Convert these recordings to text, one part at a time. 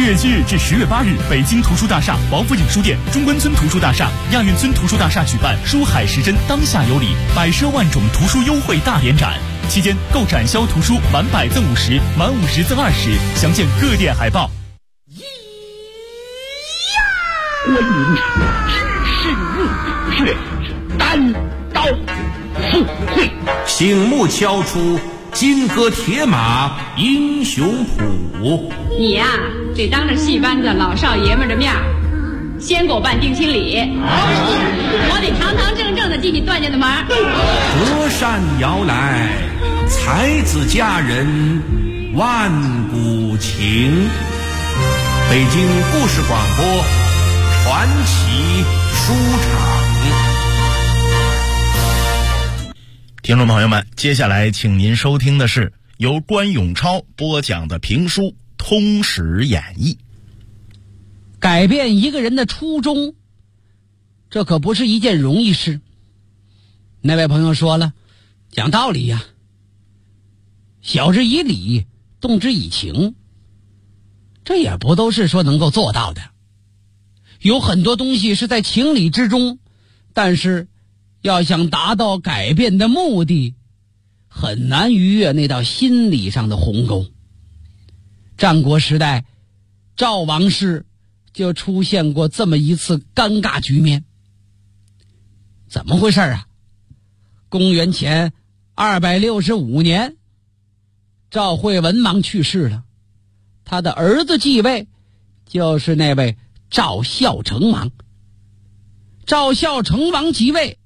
月7日至10月8日，北京图书大厦、王府井书店、中关村图书大厦、亚运村图书大厦举办书海时针当下有礼百奢万种图书优惠大联展，期间购展销图书满100赠50，满50赠20，详见各店海报。 观音只是热血，单刀赴会， 醒目敲出金戈铁马英雄谱。 你呀，得当着戏班子老少爷们的面先给我办定亲礼，我得堂堂正正的进你段家的门。 隔山摇来，才子佳人万古情。北京故事广播传奇书场。 听众朋友们，接下来请您收听的是由关永超播讲的评书《通史演义》。 改变一个人的初衷，这可不是一件容易事。那位朋友说了，讲道理呀，晓之以理，动之以情，这也不都是说能够做到的。有很多东西是在情理之中，但是要想达到改变的目的，很难逾越那道心理上的鸿沟。战国时代，赵王室就出现过这么一次尴尬局面。怎么回事啊？公元前265年，赵惠文王去世了，他的儿子继位，就是那位赵孝成王。赵孝成王即位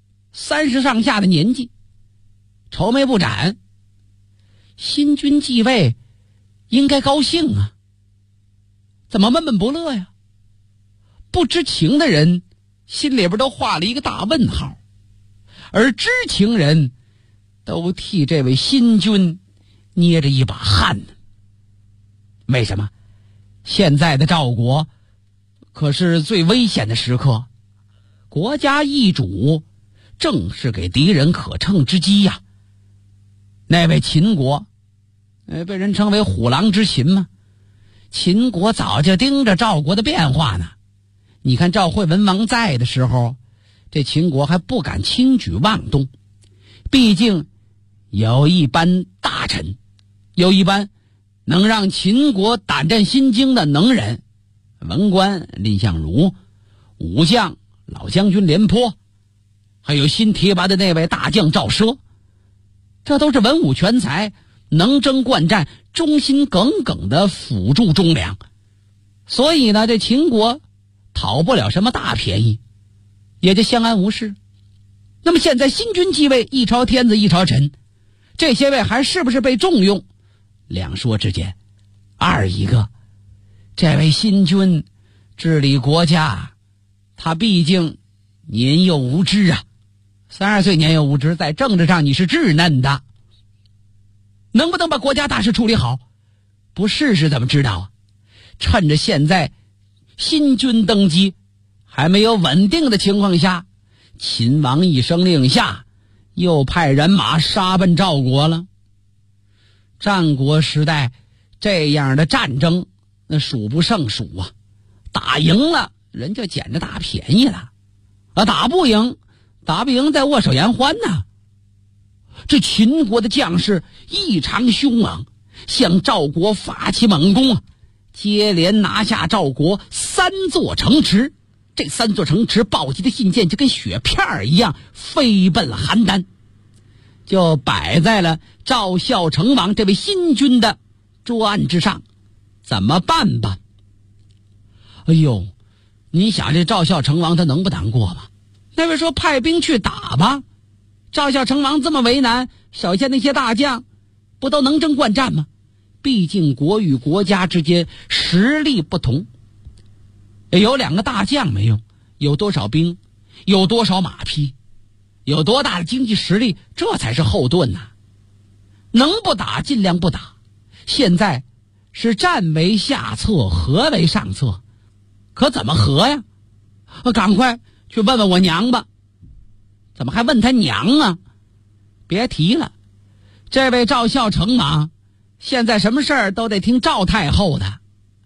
，30上下的年纪，愁眉不展。新君继位，应该高兴啊，怎么闷闷不乐呀？不知情的人心里边都画了一个大问号，而知情人都替这位新君捏着一把汗呢。为什么？现在的赵国可是最危险的时刻，国家易主正是给敌人可乘之机呀。那位秦国被人称为虎狼之秦嘛，秦国早就盯着赵国的变化呢。你看赵惠文王在的时候，这秦国还不敢轻举妄动，毕竟有一班大臣，有一班能让秦国胆战心惊的能人，文官蔺相如，武将老将军廉颇，还有新提拔的那位大将赵奢，这都是文武全才，能征惯战，忠心耿耿的辅助忠良。所以呢，这秦国讨不了什么大便宜，也就相安无事。那么现在新君继位，一朝天子一朝臣，这些位还是不是被重用，两说之间。二一个，这位新君治理国家，他毕竟年幼无知啊，32岁年幼无知，在政治上你是稚嫩的，能不能把国家大事处理好，不试试怎么知道啊？趁着现在新君登基还没有稳定的情况下，秦王一声令下，又派人马杀奔赵国了。战国时代这样的战争那数不胜数啊，打赢了人就捡着大便宜了啊，打不赢再握手言欢呢。这秦国的将士异常凶猛，向赵国发起猛攻啊，接连拿下赵国3座城池。这3座城池暴击的信件就跟雪片一样飞奔了邯郸，就摆在了赵孝成王这位新君的桌案之上。怎么办吧？哎呦，你想这赵孝成王他能不难过吗？那位说派兵去打吧，赵孝成王这么为难，手下那些大将不都能征惯战吗？毕竟国与国家之间实力不同，有2个大将没用，有多少兵，有多少马匹，有多大的经济实力，这才是后盾呐。能不打尽量不打，现在是战为下策，和为上策。可怎么和呀？赶快去问问我娘吧。怎么还问他娘啊？别提了，这位赵孝成王现在什么事儿都得听赵太后的。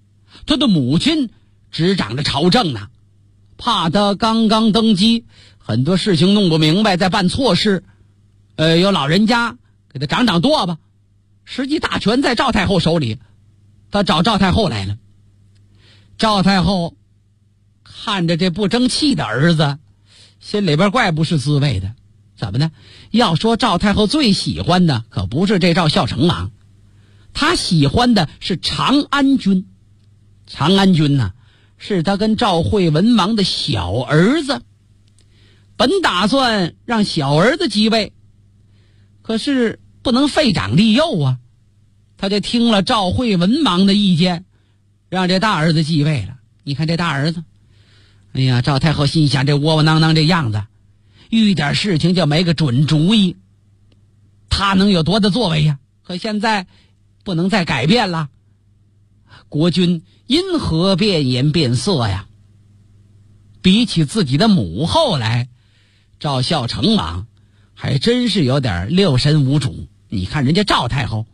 他的母亲执掌着朝政呢，怕他刚刚登基，很多事情弄不明白，再办错事，有老人家给他掌舵吧。实际大权在赵太后手里，他找赵太后来了。赵太后看着这不争气的儿子，心里边怪不是滋味的。怎么呢？要说赵太后最喜欢的可不是这赵孝成王，她喜欢的是长安君。长安君呢，是他跟赵惠文王的小儿子，本打算让小儿子继位，可是不能废长立幼啊，他就听了赵惠文王的意见，让这大儿子继位了。你看这大儿子，哎呀，赵太后心想，这窝窝囊囊这样子，遇点事情就没个准主意，他能有多大作为呀？可现在不能再改变了，国君因何变颜变色呀？比起自己的母后来，赵孝成王还真是有点六神无主。你看人家赵太后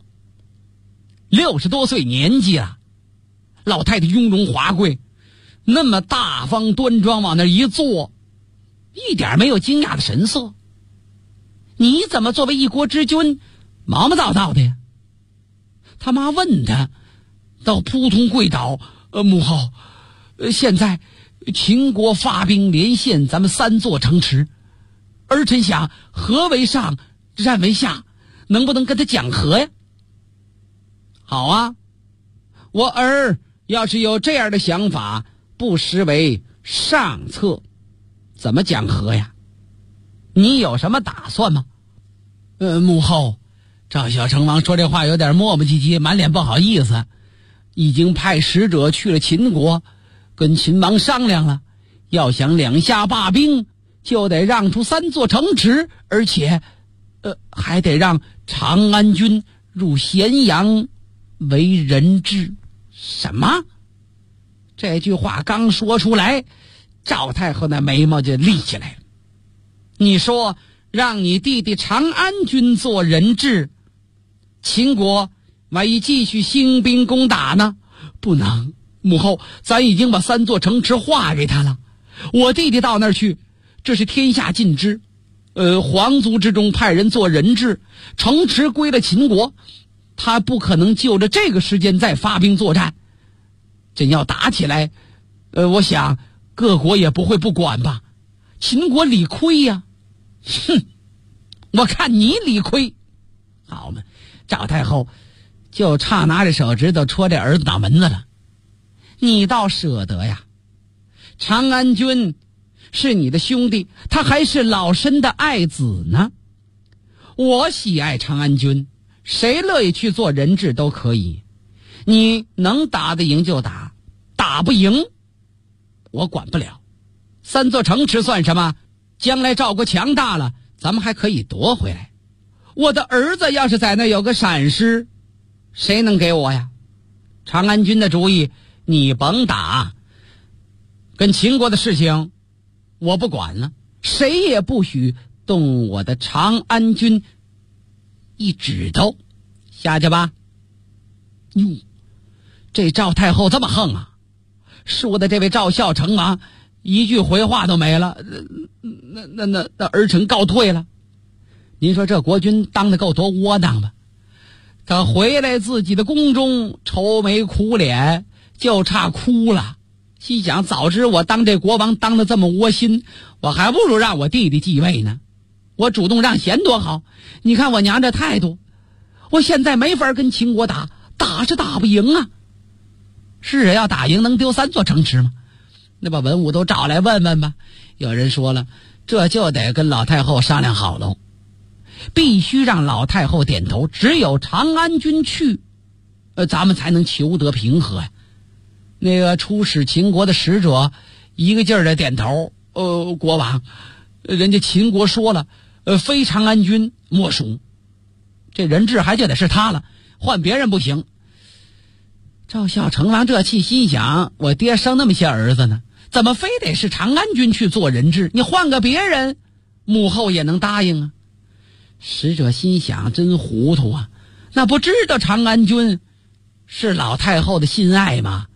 60多岁年纪了，老太太雍容华贵，那么大方端庄往那一坐，一点没有惊讶的神色。你怎么作为一国之君毛毛躁躁的呀？他妈问他，倒扑通跪倒，母后，现在秦国发兵连线咱们3座城池，儿臣想和为上，战为下，能不能跟他讲和呀？好啊，我儿要是有这样的想法，不失为上策。怎么讲和呀？你有什么打算吗？母后，赵孝成王说这话有点磨磨唧唧，满脸不好意思，已经派使者去了秦国，跟秦王商量了，要想两下罢兵，就得让出3座城池，而且还得让长安君入咸阳为人质。什么？这句话刚说出来，赵太后那眉毛就立起来了。你说让你弟弟长安君做人质，秦国万一继续兴兵攻打呢？不能，母后，咱已经把3座城池划给他了，我弟弟到那儿去，这是天下尽知。皇族之中派人做人质，城池归了秦国，他不可能就着这个时间再发兵作战。真要打起来，我想各国也不会不管吧？秦国理亏呀！哼，我看你理亏。好嘛，赵太后就差拿着手指头戳这儿子脑门子了。你倒舍得呀？长安君是你的兄弟，他还是老身的爱子呢。我喜爱长安君，谁乐意去做人质都可以。你能打得赢就打，打不赢我管不了。3座城池算什么？将来赵国强大了，咱们还可以夺回来。我的儿子要是在那有个闪失，谁能给我呀？长安君的主意你甭打，跟秦国的事情我不管了，谁也不许动我的长安君一指头，下去吧。哟，这赵太后这么横啊，说的这位赵孝成王一句回话都没了，那儿臣告退了。您说这国君当得够多窝囊吧？他回来自己的宫中，愁眉苦脸，就差哭了。心想，早知我当这国王当得这么窝心，我还不如让我弟弟继位呢。我主动让贤多好。你看我娘这态度，我现在没法跟秦国打是打不赢啊。是啊，要打赢能丢3座城池吗？那把文武都找来问问吧。有人说了，这就得跟老太后商量好喽，必须让老太后点头，只有长安君去，咱们才能求得平和呀。那个出使秦国的使者一个劲儿的点头，国王，人家秦国说了，非长安君莫属，这人质还就得是他了，换别人不行。赵孝成王这气，心想，我爹生那么些儿子呢，怎么非得是长安君去做人质？你换个别人，母后也能答应啊。使者心想，真糊涂啊，那不知道长安君是老太后的心爱吗？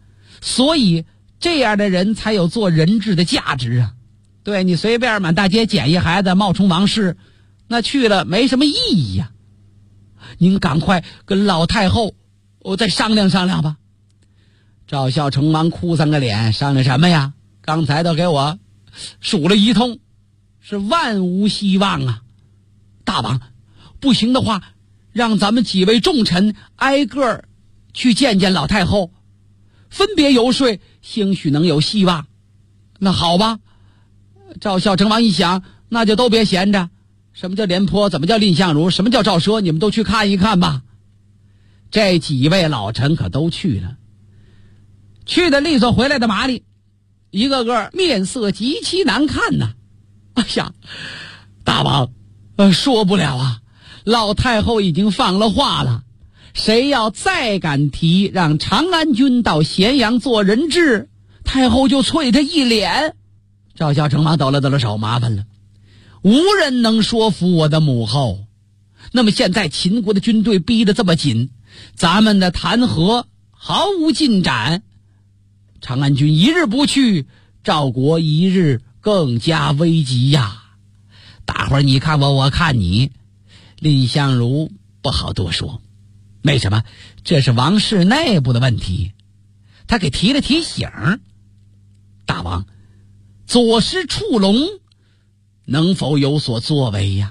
所以这样的人才有做人质的价值啊。对，你随便满大街捡一孩子冒充王氏，那去了没什么意义呀。您赶快跟老太后我再商量商量吧。赵孝成王哭丧个脸，商量什么呀？刚才都给我数了一通，是万无希望啊。大王，不行的话，让咱们几位重臣挨个去见见老太后，分别游说，兴许能有希望。那好吧。赵孝成王一想，那就都别闲着。什么叫廉颇？怎么叫蔺相如？什么叫赵奢？你们都去看一看吧。这几位老臣可都去了，去的利索，回来的麻利，一个个面色极其难看呐。哎呀，大王，说不了啊，老太后已经放了话了，谁要再敢提让长安君到咸阳做人质，太后就啐他一脸。赵孝成王抖了抖了手，麻烦了，无人能说服我的母后。那么现在秦国的军队逼得这么紧，咱们的谈和毫无进展，长安君一日不去，赵国一日更加危急呀。大伙儿你看我，我看你，蔺相如不好多说。为什么？这是王室内部的问题。他给提了提醒，大王，左师触龙能否有所作为呀？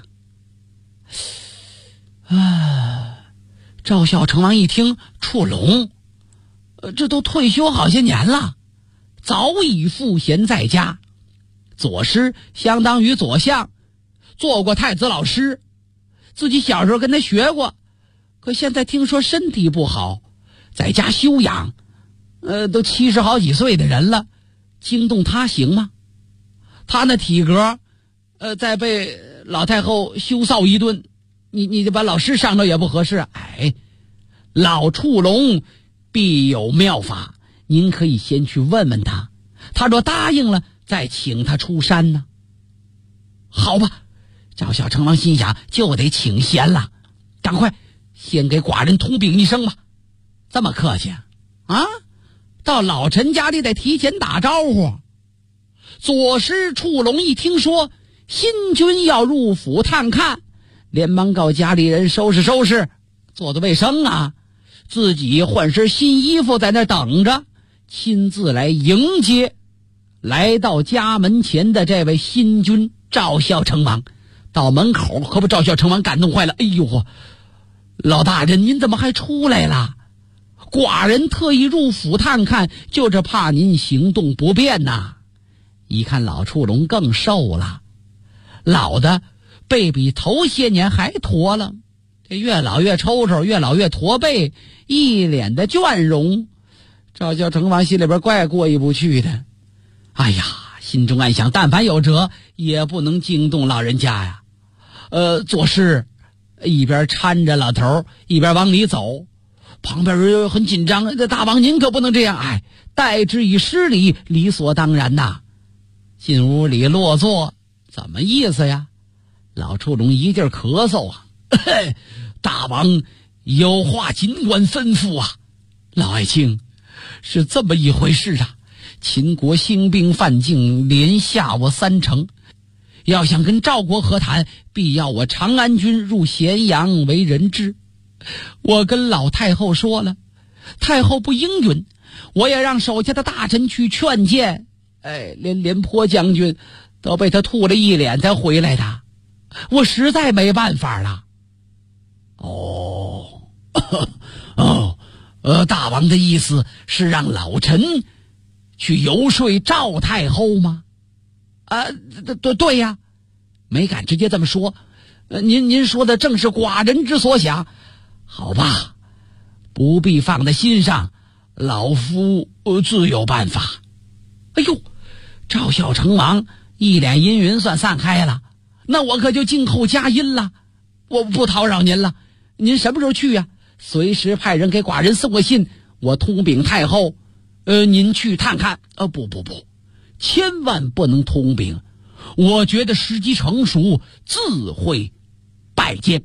赵孝成王一听触龙，这都退休好些年了，早已赋闲在家。左师相当于左相，做过太子老师，自己小时候跟他学过，可现在听说身体不好，在家休养，都70好几岁的人了，惊动他行吗？他那体格，再被老太后羞臊一顿，你就把老师上头也不合适。哎，老触龙必有妙法，您可以先去问问他，他若答应了，再请他出山呢。好吧，赵孝成王心想，就得请贤了，赶快先给寡人通禀一声吧。这么客气啊？到老臣家里得提前打招呼。左师触龙一听说新君要入府探看，连忙告家里人收拾收拾，做做卫生啊，自己换身新衣服在那等着，亲自来迎接来到家门前的这位新君赵孝成王。到门口可把赵孝成王感动坏了。哎呦，老大人您怎么还出来了？寡人特意入府探看，就是怕您行动不便呐。一看老触龙更瘦了，老的背比头些年还驼了，这越老越抽抽，越老越驼背，一脸的倦容。赵孝成王心里边怪过意不去的。哎呀，心中暗想，但凡有辙也不能惊动老人家呀。左师一边搀着老头一边往里走，旁边人很紧张，大王您可不能这样，哎，待之以失礼，理所当然呐。进屋里落座，怎么意思呀？老触龙一劲儿咳嗽啊，大王有话尽管吩咐啊。老爱卿，是这么一回事啊，秦国兴兵犯境，连下我3城，要想跟赵国和谈，必要我长安君入咸阳为人质。我跟老太后说了，太后不应允，我也让手下的大臣去劝谏，连廉颇将军都被他吐了一脸才回来的，我实在没办法了。大王的意思是让老臣去游说赵太后吗？对呀，没敢直接这么说。您说的正是寡人之所想。好吧，不必放在心上，老夫自有办法。哎呦，赵孝成王一脸阴云算散开了，那我可就静候佳音了，我不叨扰您了。您什么时候去呀？随时派人给寡人送个信，我通禀太后，您去探看。不，千万不能通禀，我觉得时机成熟，自会拜见。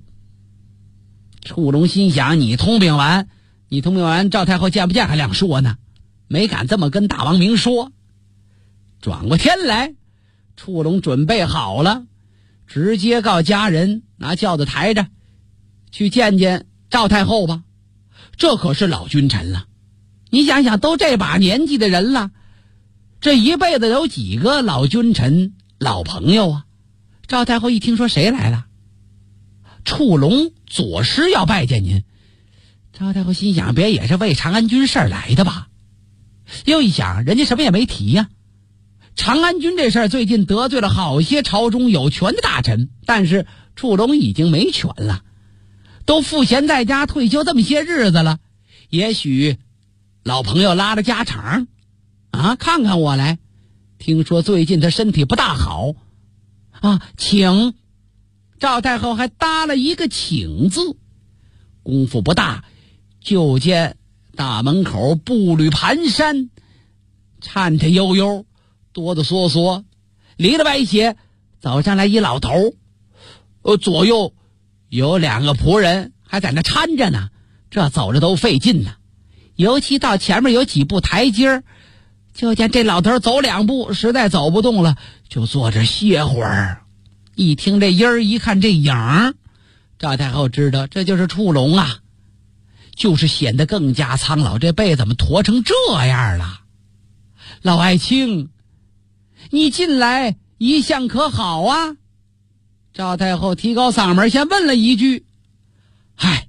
触龙心想，你通禀完赵太后见不见还两说呢。 没敢这么跟大王明说。转过天来，触龙准备好了，直接告家人拿轿子抬着去见见赵太后吧。这可是老君臣了，你想想，都这把年纪的人了，这一辈子有几个老君臣老朋友啊？赵太后一听说谁来了，触龙左师要拜见您。赵太后心想，别也是为长安军事来的吧？又一想，人家什么也没提呀。长安军这事儿最近得罪了好些朝中有权的大臣，但是触龙已经没权了，都赋闲在家退休这么些日子了，也许老朋友拉着家常啊，看看我来。听说最近他身体不大好啊，请。赵太后还搭了一个请字，功夫不大，就见大门口步履蹒跚，颤颤悠悠，哆哆嗦嗦，离了歪斜走上来一老头，左右有2个仆人还在那搀着呢，这走着都费劲呢。尤其到前面有几步台阶，就见这老头走2步实在走不动了，就坐着歇会儿。一听这音儿，一看这影儿，赵太后知道这就是触龙啊，就是显得更加苍老，这背怎么驼成这样了？老爱卿，你近来一向可好啊？赵太后提高嗓门先问了一句。嗨，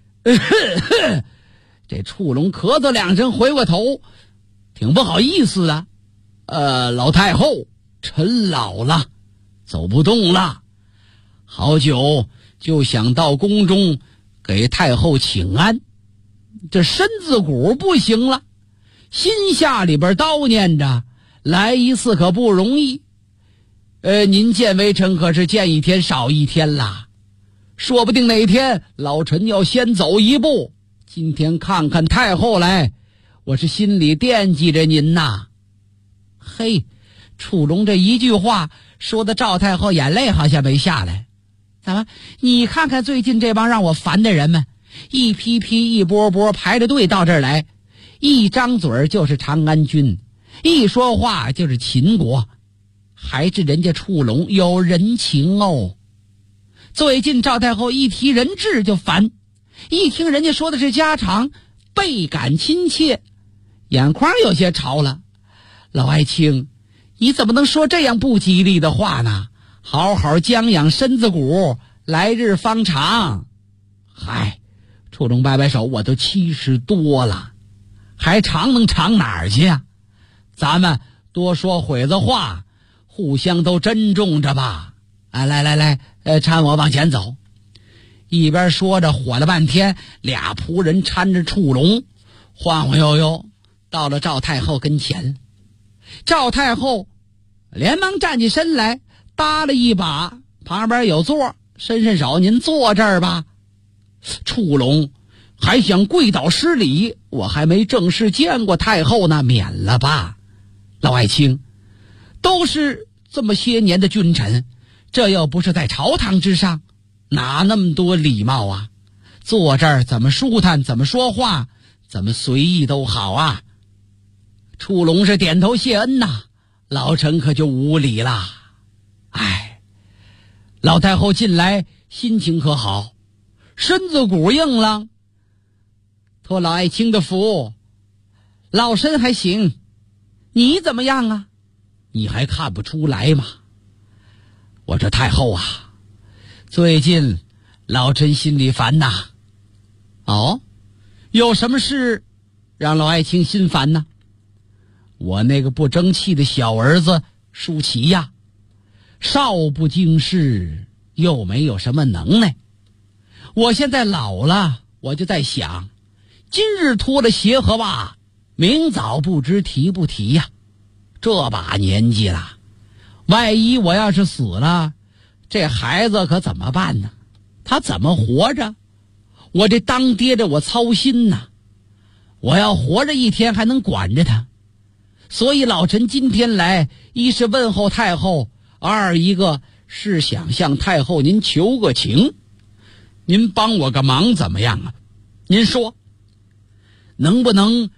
这触龙咳嗽2声，回过头，挺不好意思的。老太后，臣老了，走不动了，好久就想到宫中给太后请安，这身子骨不行了，心下里边叨念着，来一次可不容易。您见微臣可是见一天少一天啦，说不定哪天老臣要先走一步，今天看看太后来，我是心里惦记着您呐。嘿，触龙这一句话说的赵太后眼泪好像没下来。怎么？你看看最近这帮让我烦的人们，一批批一波波排着队到这儿来，一张嘴就是长安军，一说话就是秦国，还是人家触龙有人情哦。最近赵太后一提人质就烦，一听人家说的是家常，倍感亲切，眼眶有些潮了。老爱卿，你怎么能说这样不吉利的话呢？好好将养身子骨，来日方长。嗨，触龙摆摆手，我都70多了，还长能长哪儿去啊？咱们多说会子话，互相都珍重着吧。来，搀我往前走。一边说着，火了半天，2仆人搀着触龙，晃晃悠悠到了赵太后跟前。赵太后连忙站起身来，搭了一把，旁边有座，伸手，您坐这儿吧。触龙还想跪倒施礼，我还没正式见过太后呢，免了吧。老爱卿，都是这么些年的君臣，这又不是在朝堂之上，哪那么多礼貌啊？坐这儿怎么舒坦，怎么说话，怎么随意都好啊。触龙是点头谢恩呐，老臣可就无礼了。哎，老太后近来心情可好？身子骨硬朗？托老爱卿的福，老身还行。你怎么样啊？你还看不出来吗？我这太后啊，最近老臣心里烦呐。哦，有什么事让老爱卿心烦呢？我那个不争气的小儿子舒淇呀，少不经事，又没有什么能耐。我现在老了，我就在想，今日脱了鞋和袜，明早不知提不提呀。这把年纪了，万一我要是死了，这孩子可怎么办呢？他怎么活着？我这当爹的我操心呐。我要活着一天还能管着他。所以老臣今天来，一是问候太后，二一个是想向太后您求个情。您帮我个忙怎么样啊？您说能不能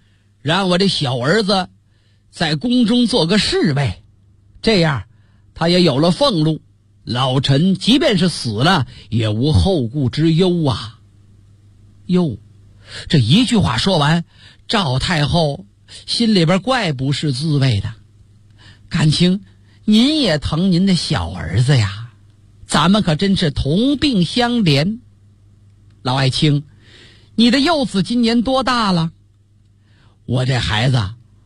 让我这小儿子在宫中做个侍卫，这样他也有了俸禄，老臣即便是死了也无后顾之忧啊。哟，这一句话说完，赵太后心里边怪不是滋味的。感情您也疼您的小儿子呀，咱们可真是同病相怜。老爱卿，你的幼子今年多大了？我这孩子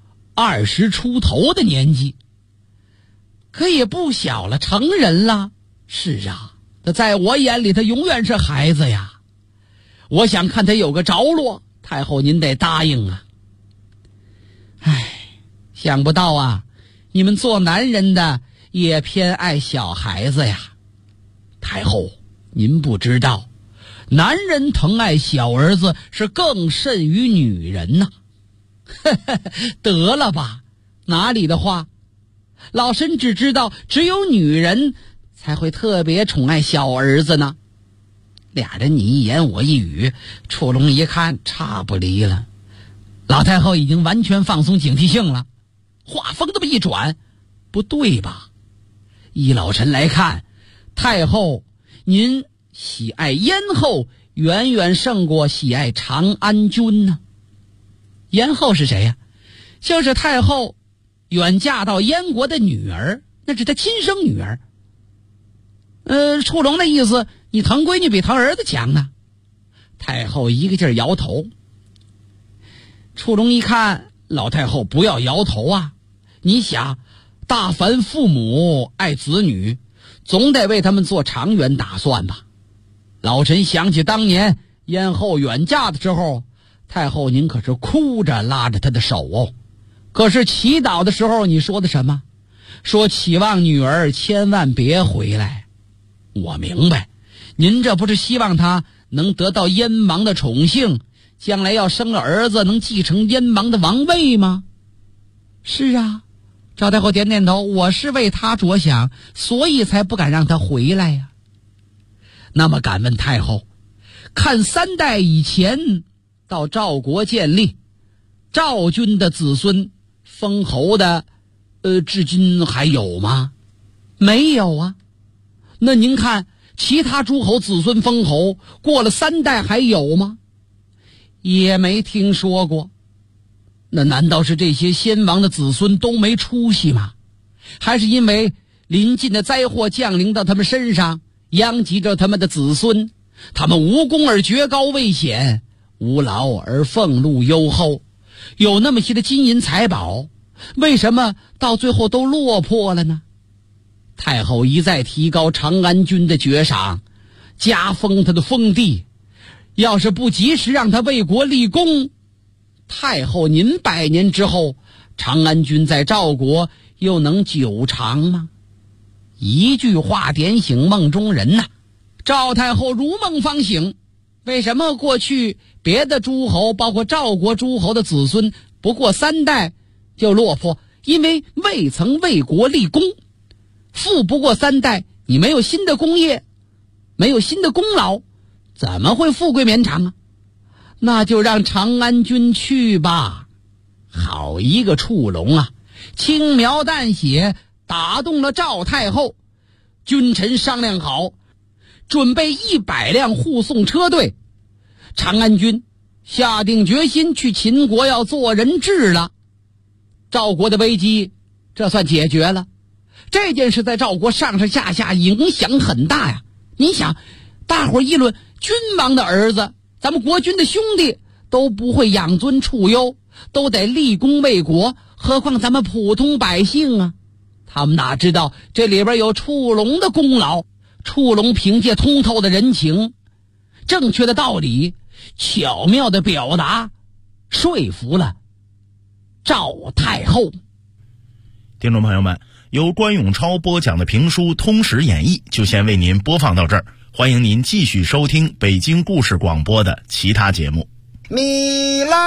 20出头的年纪，可也不小了，成人了。是啊，他在我眼里他永远是孩子呀。我想看他有个着落，太后您得答应啊。唉，想不到啊，你们做男人的也偏爱小孩子呀。太后您不知道，男人疼爱小儿子是更甚于女人呐。得了吧，哪里的话，老身只知道只有女人才会特别宠爱小儿子呢。俩人你一言我一语，楚龙一看差不离了。老太后已经完全放松警惕性了，话锋这么一转，不对吧？依老臣来看，太后您喜爱燕后远远胜过喜爱长安君呢。燕后是谁呀？就是太后远嫁到燕国的女儿，那是她亲生女儿。楚龙的意思，你疼闺女比疼儿子强呢。太后一个劲儿摇头。楚龙一看，老太后不要摇头啊！你想，大凡父母爱子女，总得为他们做长远打算吧。老臣想起当年燕后远嫁的时候，太后您可是哭着拉着她的手哦。可是祈祷的时候你说的什么？说期望女儿千万别回来。我明白，您这不是希望她能得到燕王的宠幸，将来要生个儿子能继承燕王的王位吗？是啊，赵太后点点头，我是为他着想，所以才不敢让他回来呀。那么敢问太后，看3代以前到赵国建立，赵军的子孙封侯的至今还有吗？没有啊。那您看其他诸侯子孙封侯过了3代还有吗？也没听说过。那难道是这些先王的子孙都没出息吗？还是因为临近的灾祸降临到他们身上，殃及着他们的子孙，他们无功而爵高位显，无劳而俸禄优厚，有那么些的金银财宝，为什么到最后都落魄了呢？太后一再提高长安君的爵赏，加封他的封地，要是不及时让他为国立功，太后您100年之后，长安君在赵国又能久长吗？一句话点醒梦中人呐。赵太后如梦方醒，为什么过去别的诸侯包括赵国诸侯的子孙不过3代就落魄？因为未曾为国立功。富不过3代，你没有新的功业，没有新的功劳，怎么会富贵绵长啊？那就让长安君去吧。好一个触龙啊，轻描淡写打动了赵太后。君臣商量好，准备100辆护送车队，长安君下定决心去秦国要做人质了。赵国的危机这算解决了。这件事在赵国上上下下影响很大呀。你想，大伙议论君王的儿子，咱们国君的兄弟都不会养尊处优，都得立功为国，何况咱们普通百姓啊？他们哪知道这里边有触龙的功劳？触龙凭借通透的人情、正确的道理、巧妙的表达，说服了赵太后。 听众朋友们，由关永超播讲的评书《通史演义》就先为您播放到这儿，欢迎您继续收听北京故事广播的其他节目。 米来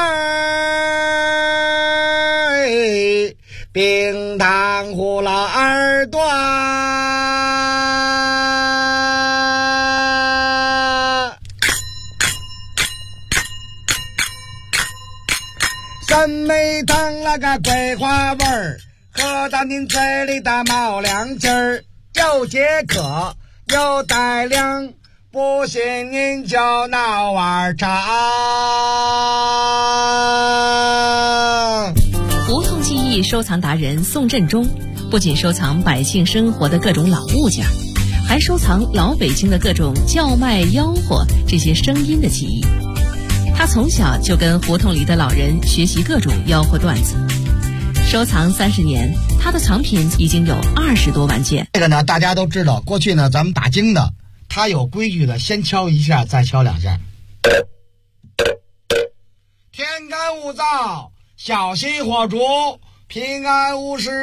冰糖葫芦耳朵， 真没糖那个桂花味儿，喝到您嘴里的冒凉劲儿，又解渴又带凉，不信您就闹碗茶。 胡同记忆收藏达人宋振中不仅收藏百姓生活的各种老物件，还收藏老北京的各种叫卖吆喝这些声音的记忆。他从小就跟胡同里的老人学习各种吆喝段子，收藏30年，他的藏品已经有20多万件。 这个呢，大家都知道，过去呢，咱们打更的，他有规矩的，先敲一下，再敲2下。天干物燥，小心火烛，平安无事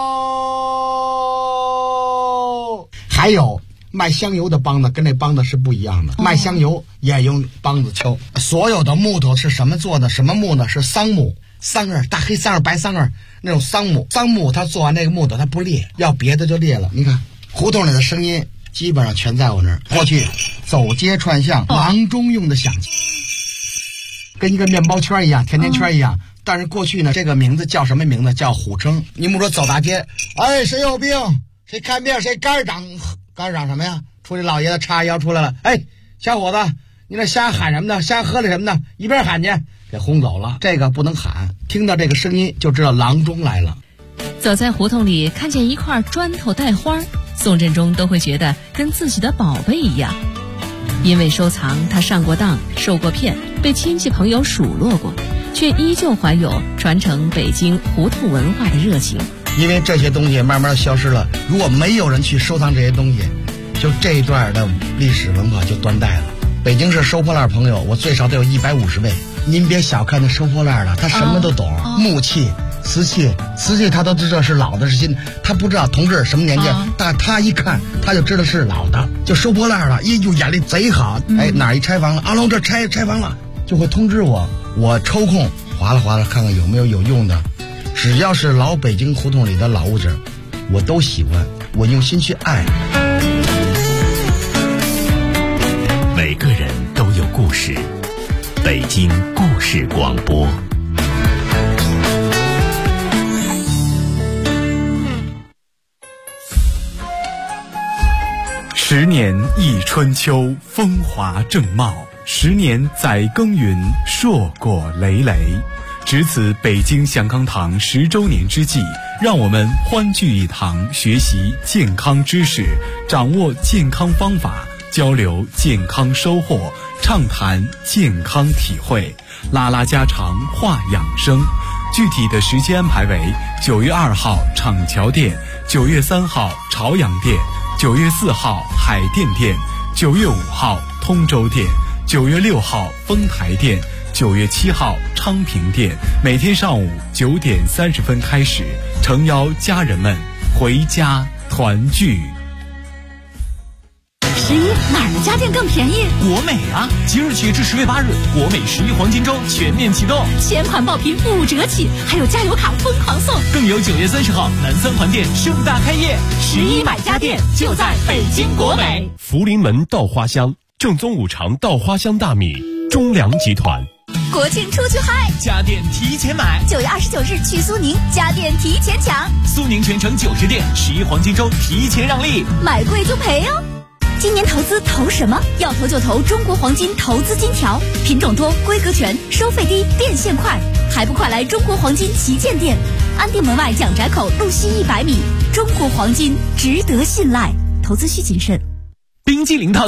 哦。还有卖香油的梆子跟这梆子是不一样的，卖香油也用梆子敲。所有的木头是什么做的？什么木呢？是桑木，桑儿，大黑桑儿、白桑儿那种桑木。桑木它做完这个木头它不裂，要别的就裂了。你看胡同里的声音基本上全在我那儿。过去走街串巷，郎中用的响器，跟一个面包圈一样，甜甜圈一样。但是过去呢，这个名字叫什么名字？叫虎称。你们说走大街，哎，谁有病？谁看病？谁肝长？肝长什么呀？出去老爷子叉腰出来了，哎，小伙子，你那瞎喊什么呢？瞎喝了什么呢？一边喊去，给轰走了。这个不能喊，听到这个声音就知道郎中来了。 走在胡同里，看见一块砖头带花，宋振中都会觉得跟自己的宝贝一样。因为收藏，他上过当，受过骗，被亲戚朋友数落过，却依旧怀有传承北京胡同文化的热情。 因为这些东西慢慢消失了，如果没有人去收藏这些东西，就这一段的历史文化就断代了。北京市收破烂朋友，我最少得有150位。您别小看那收破烂的，他什么都懂，木器、瓷器他都知道是老的是新的，他不知道同志什么年纪，但他一看他就知道是老的，就收破烂了，就眼力贼好。哎，哪一拆房了？阿龙这拆房了，就会通知我，我抽空划拉看看有没有用的。只要是老北京胡同里的老物件，我都喜欢，我用心去爱。 每个人都有故事，北京故事广播。10年忆春秋，风华正茂；10年载耕耘，硕果累累。值此北京祥康堂10周年之际，让我们欢聚一堂，学习健康知识，掌握健康方法，交流健康收获，畅谈健康体会，拉拉家常话养生。具体的时间安排为9月2号厂桥店，9月3号朝阳店，9月4号海淀店，9月5号通州店，9月6号丰台店，9月7号昌平店。每天上午9点30分开始，诚邀家人们回家团聚。 哪儿的家电更便宜？ 国美啊！即日起至10月8日，国美11黄金周全面启动， 全款爆品5折起，还有加油卡疯狂送， 更有9月30号南三环店盛大开业 ，11买家电就在北京国美。 福临门稻花香，正宗5常稻花香大米，中粮集团。 国庆出去嗨， 家电提前买 ！9月29日去苏宁，家电提前抢， 苏宁全城90店11黄金周提前让利， 买贵就赔哦。今年投资投什么？要投就投中国黄金投资金条，品种多，规格全，收费低，变现快，还不快来中国黄金旗舰店？安定门外蒋宅口路西100米，中国黄金值得信赖，投资需谨慎。 冰激凌套